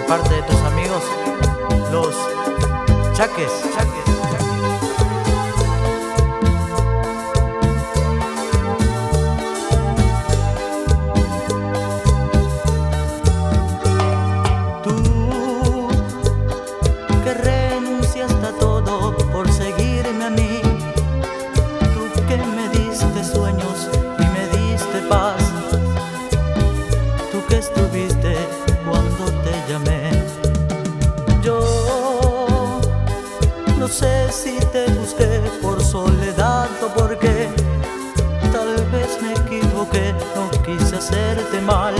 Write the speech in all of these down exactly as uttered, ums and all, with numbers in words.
parte de tus amigos, los Chaques. Chaques. Tú que renunciaste a todo por seguirme a mí, tú que me diste sueños y me diste paz, tú que estuviste cuando te llamé. Yo no sé si te busqué por soledad o porque tal vez me equivoqué, no quise hacerte mal,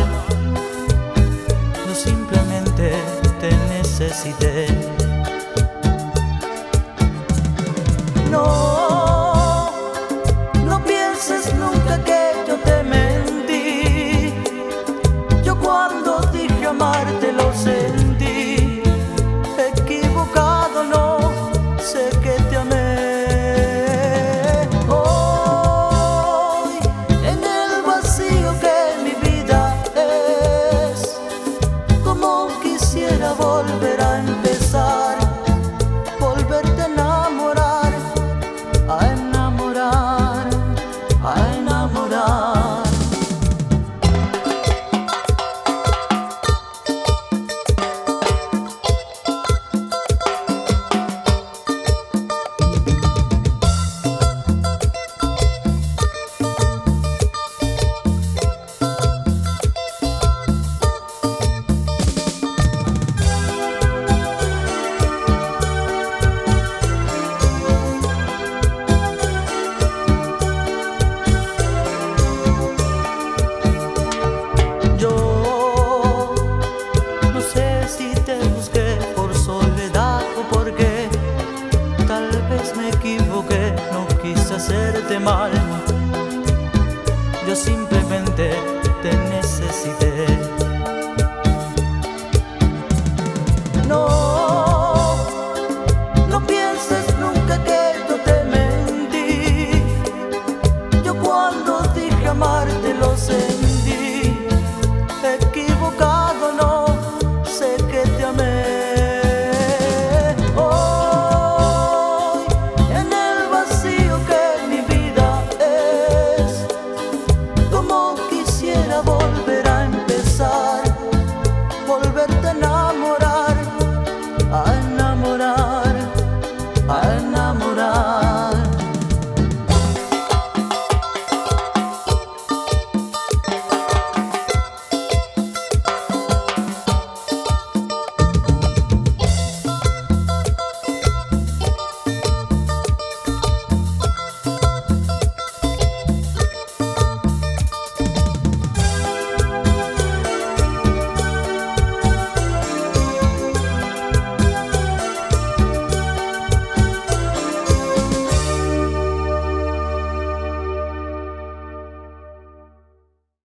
yo simplemente te necesité. No, no pienses nunca que yo te mentí, yo cuando dije amarte lo sentí, equivocado no, sé que te amé. Hoy, en el vacío que mi vida es, como quisiera volver a empezar, volverte a enamorar, a enamorar, a enamorar. Me equivoqué, no quise hacerte mal, yo simplemente te necesité. No, no pienses nunca que yo te mentí, yo cuando dije amar